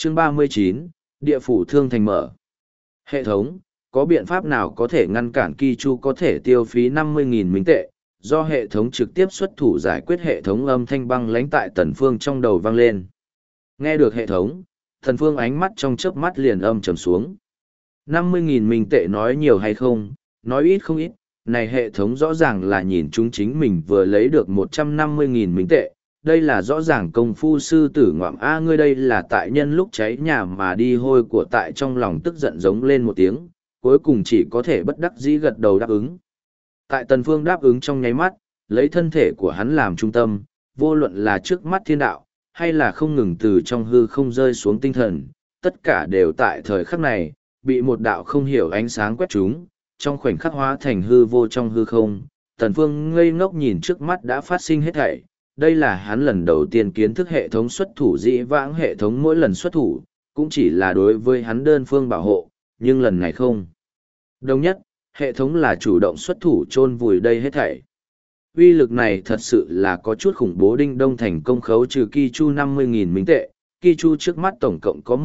Chương 39, địa phủ thương thành mở. Hệ thống, có biện pháp nào có thể ngăn cản Ki Chu có thể tiêu phí 50.000 minh tệ, do hệ thống trực tiếp xuất thủ giải quyết? Hệ thống âm thanh băng lãnh tại Tần Phương trong đầu vang lên. Nghe được hệ thống, Tần Phương ánh mắt trong chớp mắt liền âm trầm xuống. 50.000 minh tệ nói nhiều hay không, nói ít không ít, này hệ thống rõ ràng là nhìn chúng chính mình vừa lấy được 150.000 minh tệ. Đây là rõ ràng công phu sư tử ngoạm a, ngươi đây là tại nhân lúc cháy nhà mà đi hôi của. Tại trong lòng tức giận giống lên một tiếng, cuối cùng chỉ có thể bất đắc dĩ gật đầu đáp ứng. Tại Tần Phương đáp ứng trong nháy mắt, lấy thân thể của hắn làm trung tâm, vô luận là trước mắt thiên đạo, hay là không ngừng từ trong hư không rơi xuống tinh thần, tất cả đều tại thời khắc này, bị một đạo không hiểu ánh sáng quét trúng, trong khoảnh khắc hóa thành hư vô trong hư không. Tần Phương ngây ngốc nhìn trước mắt đã phát sinh hết thảy. Đây là hắn lần đầu tiên kiến thức hệ thống xuất thủ. Dĩ vãng hệ thống mỗi lần xuất thủ, cũng chỉ là đối với hắn đơn phương bảo hộ, nhưng lần này không. Đồng nhất, hệ thống là chủ động xuất thủ chôn vùi đây hết thảy. Uy lực này thật sự là có chút khủng bố. Đinh Đông thành công khấu trừ Ki Chu 50.000 minh tệ. Ki Chu trước mắt tổng cộng có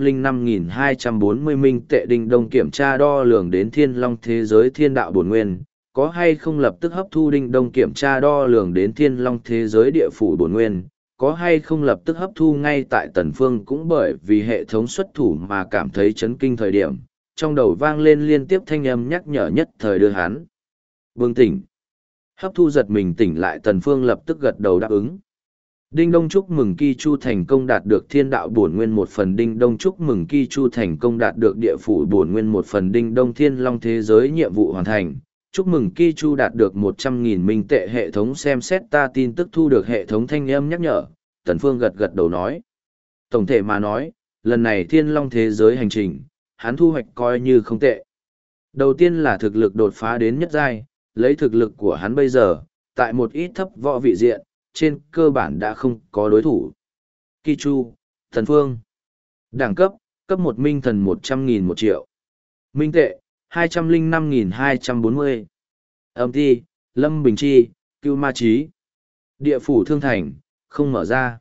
105.240 minh tệ. Đinh Đông kiểm tra đo lường đến Thiên Long thế giới thiên đạo bổn nguyên, có hay không lập tức hấp thu. Đinh Đông kiểm tra đo lường đến Thiên Long thế giới địa phủ bổn nguyên, có hay không lập tức hấp thu. Ngay tại Tần Phương cũng bởi vì hệ thống xuất thủ mà cảm thấy chấn kinh thời điểm, trong đầu vang lên liên tiếp thanh âm nhắc nhở nhất thời đưa hắn bừng tỉnh. Hấp thu giật mình tỉnh lại, Tần Phương lập tức gật đầu đáp ứng. Đinh Đông chúc mừng Ki Chu thành công đạt được thiên đạo bổn nguyên 1 phần. Đinh Đông chúc mừng Ki Chu thành công đạt được địa phủ bổn nguyên 1 phần. Đinh Đông Thiên Long thế giới nhiệm vụ hoàn thành. Chúc mừng Ki Chu đạt được 100.000 minh tệ. Hệ thống xem xét ta tin tức thu được. Hệ thống thanh âm nhắc nhở. Tần Phương gật gật đầu nói. Tổng thể mà nói, lần này Thiên Long thế giới hành trình, hắn thu hoạch coi như không tệ. Đầu tiên là thực lực đột phá đến nhất giai, lấy thực lực của hắn bây giờ, tại một ít thấp võ vị diện, trên cơ bản đã không có đối thủ. Ki Chu, Tần Phương. Đẳng cấp, cấp 1 minh thần 100.000 1 triệu. Minh tệ, 205.240. Âm ti, Lâm Bình Chi, Cưu Ma Chí. Địa phủ thương thành, không mở ra.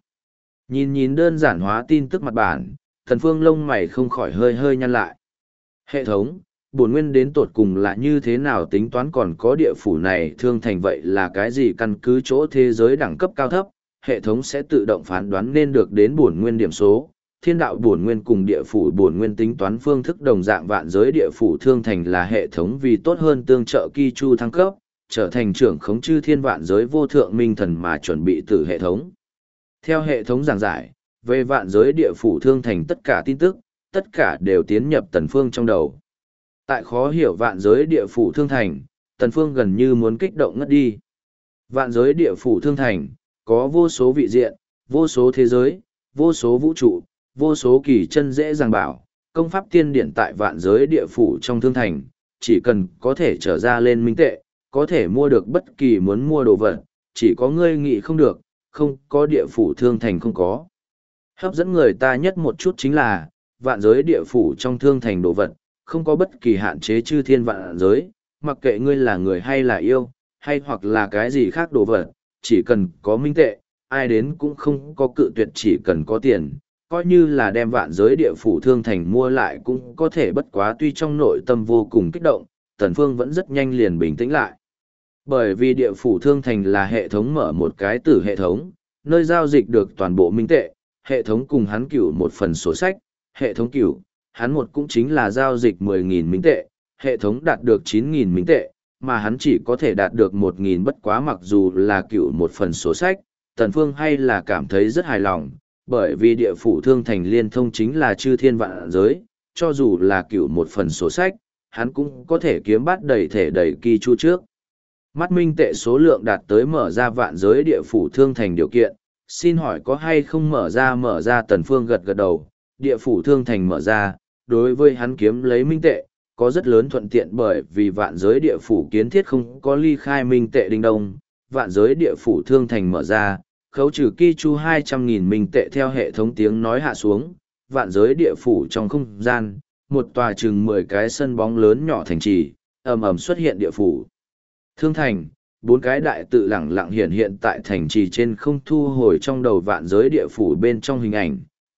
Nhìn đơn giản hóa tin tức mặt bản, Tần Phương lông mày không khỏi hơi hơi nhăn lại. Hệ thống, bổn nguyên đến tột cùng là như thế nào tính toán, còn có địa phủ này thương thành vậy là cái gì? Căn cứ chỗ thế giới đẳng cấp cao thấp, hệ thống sẽ tự động phán đoán nên được đến bổn nguyên điểm số. Thiên đạo bổn nguyên cùng địa phủ bổn nguyên tính toán phương thức đồng dạng. Vạn giới địa phủ thương thành là hệ thống vì tốt hơn tương trợ Ki Chu thăng cấp, trở thành trưởng khống chư thiên vạn giới vô thượng minh thần mà chuẩn bị từ hệ thống. Theo hệ thống giảng giải, về vạn giới địa phủ thương thành tất cả tin tức, tất cả đều tiến nhập Tần Phương trong đầu. Tại khó hiểu vạn giới địa phủ thương thành, Tần Phương gần như muốn kích động ngất đi. Vạn giới địa phủ thương thành, có vô số vị diện, vô số thế giới, vô số vũ trụ, vô số kỳ chân dễ dàng bảo, công pháp tiên điển tại vạn giới địa phủ trong thương thành, chỉ cần có thể trở ra lên minh tệ, có thể mua được bất kỳ muốn mua đồ vật, chỉ có ngươi nghĩ không được, không có địa phủ thương thành không có. Hấp dẫn người ta nhất một chút chính là, vạn giới địa phủ trong thương thành đồ vật, không có bất kỳ hạn chế chư thiên vạn giới, mặc kệ ngươi là người hay là yêu, hay hoặc là cái gì khác đồ vật, chỉ cần có minh tệ, ai đến cũng không có cự tuyệt. Chỉ cần có tiền, coi như là đem vạn giới địa phủ thương thành mua lại cũng có thể. Bất quá tuy trong nội tâm vô cùng kích động, Tần Phương vẫn rất nhanh liền bình tĩnh lại. Bởi vì địa phủ thương thành là hệ thống mở một cái tử hệ thống, nơi giao dịch được toàn bộ minh tệ, hệ thống cùng hắn cửu một phần sổ sách, hệ thống cửu, hắn một cũng chính là giao dịch 10.000 minh tệ, hệ thống đạt được 9.000 minh tệ, mà hắn chỉ có thể đạt được 1.000. Bất quá mặc dù là cửu một phần sổ sách, Tần Phương hay là cảm thấy rất hài lòng, bởi vì địa phủ thương thành liên thông chính là chư thiên vạn giới, cho dù là cửu một phần sổ sách, hắn cũng có thể kiếm bát đầy thể đầy Ki Chu trước. Mắt minh tệ số lượng đạt tới mở ra vạn giới địa phủ thương thành điều kiện, xin hỏi có hay không mở ra? Tần Phương gật gật đầu. Địa phủ thương thành mở ra, đối với hắn kiếm lấy minh tệ, có rất lớn thuận tiện, bởi vì vạn giới địa phủ kiến thiết không có ly khai minh tệ. Đinh Đông, vạn giới địa phủ thương thành mở ra, khấu trừ Ki Chu 200.000 minh tệ. Theo hệ thống tiếng nói hạ xuống, vạn giới địa phủ trong không gian, một tòa chừng 10 cái sân bóng lớn nhỏ thành trì, ầm ầm xuất hiện. Địa phủ thương thành, 4 cái đại tự lẳng lặng hiện tại thành trì trên không. Thu hồi trong đầu vạn giới địa phủ bên trong hình ảnh,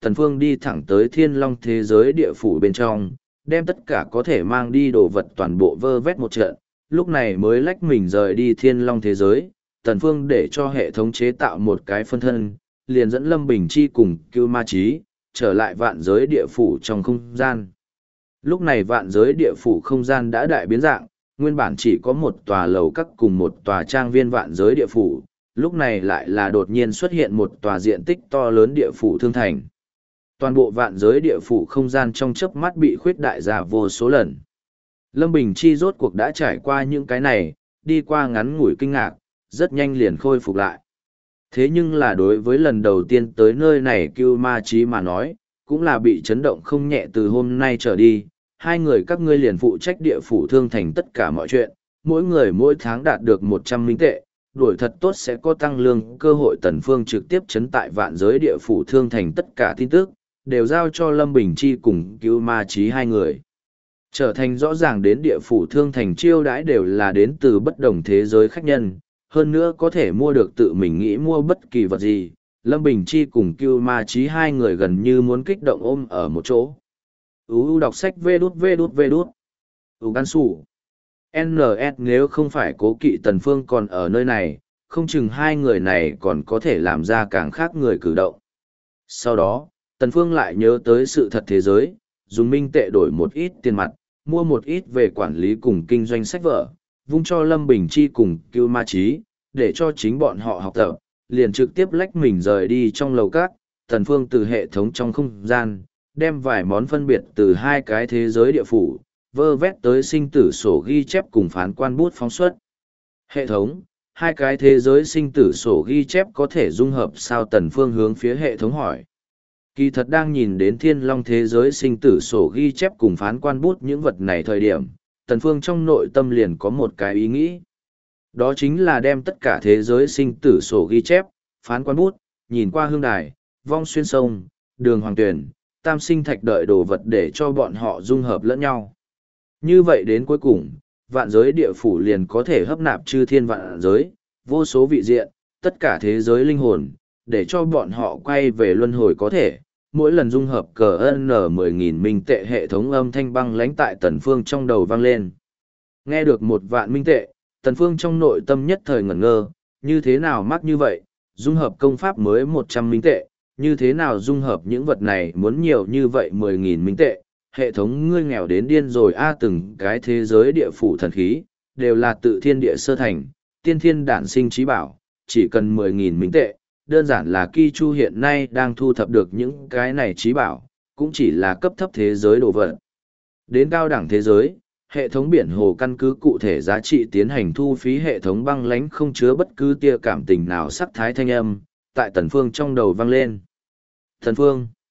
Tần Phương đi thẳng tới Thiên Long thế giới địa phủ bên trong, đem tất cả có thể mang đi đồ vật toàn bộ vơ vét một trận, lúc này mới lách mình rời đi Thiên Long thế giới. Tần Phương để cho hệ thống chế tạo một cái phân thân, liền dẫn Lâm Bình Chi cùng Cưu Ma Chí, trở lại vạn giới địa phủ trong không gian. Lúc này vạn giới địa phủ không gian đã đại biến dạng, nguyên bản chỉ có một tòa lầu các cùng một tòa trang viên vạn giới địa phủ, lúc này lại là đột nhiên xuất hiện một tòa diện tích to lớn địa phủ thương thành. Toàn bộ vạn giới địa phủ không gian trong chớp mắt bị khuyết đại ra vô số lần. Lâm Bình Chi rốt cuộc đã trải qua những cái này, đi qua ngắn ngủi kinh ngạc, rất nhanh liền khôi phục lại. Thế nhưng là đối với lần đầu tiên tới nơi này Cưu Ma Chí mà nói, cũng là bị chấn động không nhẹ. Từ hôm nay trở đi, hai người các ngươi liền phụ trách địa phủ thương thành tất cả mọi chuyện, mỗi người mỗi tháng đạt được 100 minh tệ, đuổi thật tốt sẽ có tăng lương cơ hội. Tần Phương trực tiếp chấn tại vạn giới địa phủ thương thành tất cả tin tức, đều giao cho Lâm Bình Chi cùng Cưu Ma Chí hai người. Trở thành rõ ràng đến địa phủ thương thành chiêu đãi đều là đến từ bất đồng thế giới khách nhân, hơn nữa có thể mua được tự mình nghĩ mua bất kỳ vật gì. Lâm Bình Chi cùng Cưu Ma Chí hai người gần như muốn kích động ôm ở một chỗ. Đọc sách vê đút. Gan sủ. NS nếu không phải cố kỵ Tần Phương còn ở nơi này, không chừng hai người này còn có thể làm ra càng khác người cử động. Sau đó, Tần Phương lại nhớ tới sự thật thế giới, dùng minh tệ đổi một ít tiền mặt, mua một ít về quản lý cùng kinh doanh sách vở, vung cho Lâm Bình Chi cùng Cưu Ma Chí, để cho chính bọn họ học tập, liền trực tiếp lách mình rời đi trong lầu các. Tần Phương từ hệ thống trong không gian, đem vài món phân biệt từ hai cái thế giới địa phủ, vơ vét tới sinh tử sổ ghi chép cùng phán quan bút phóng xuất. Hệ thống, hai cái thế giới sinh tử sổ ghi chép có thể dung hợp sao? Tần Phương hướng phía hệ thống hỏi. Kỳ thật đang nhìn đến Thiên Long thế giới sinh tử sổ ghi chép cùng phán quan bút những vật này thời điểm, Tần Phương trong nội tâm liền có một cái ý nghĩ. Đó chính là đem tất cả thế giới sinh tử sổ ghi chép, phán quan bút, nhìn qua hương đài, vong xuyên sông, đường hoàng tuyển, tam sinh thạch đợi đồ vật để cho bọn họ dung hợp lẫn nhau. Như vậy đến cuối cùng, vạn giới địa phủ liền có thể hấp nạp chư thiên vạn giới, vô số vị diện, tất cả thế giới linh hồn, để cho bọn họ quay về luân hồi có thể. Mỗi lần dung hợp CN 10.000 minh tệ, hệ thống âm thanh băng lãnh tại Tần Phương trong đầu vang lên. Nghe được 1.000.000 minh tệ, Tần Phương trong nội tâm nhất thời ngẩn ngơ, như thế nào mắc như vậy, dung hợp công pháp mới 100 minh tệ, như thế nào dung hợp những vật này muốn nhiều như vậy 10.000 minh tệ, hệ thống ngươi nghèo đến điên rồi a. Từng cái thế giới địa phủ thần khí, đều là tự thiên địa sơ thành, tiên thiên đản sinh trí bảo, chỉ cần 10.000 minh tệ, đơn giản là Ki Chu hiện nay đang thu thập được những cái này trí bảo, cũng chỉ là cấp thấp thế giới đồ vật. Đến cao đẳng thế giới, hệ thống biển hồ căn cứ cụ thể giá trị tiến hành thu phí. Hệ thống băng lãnh không chứa bất cứ tia cảm tình nào sắc thái thanh âm, tại Tần Phương trong đầu vang lên. Tần Phương,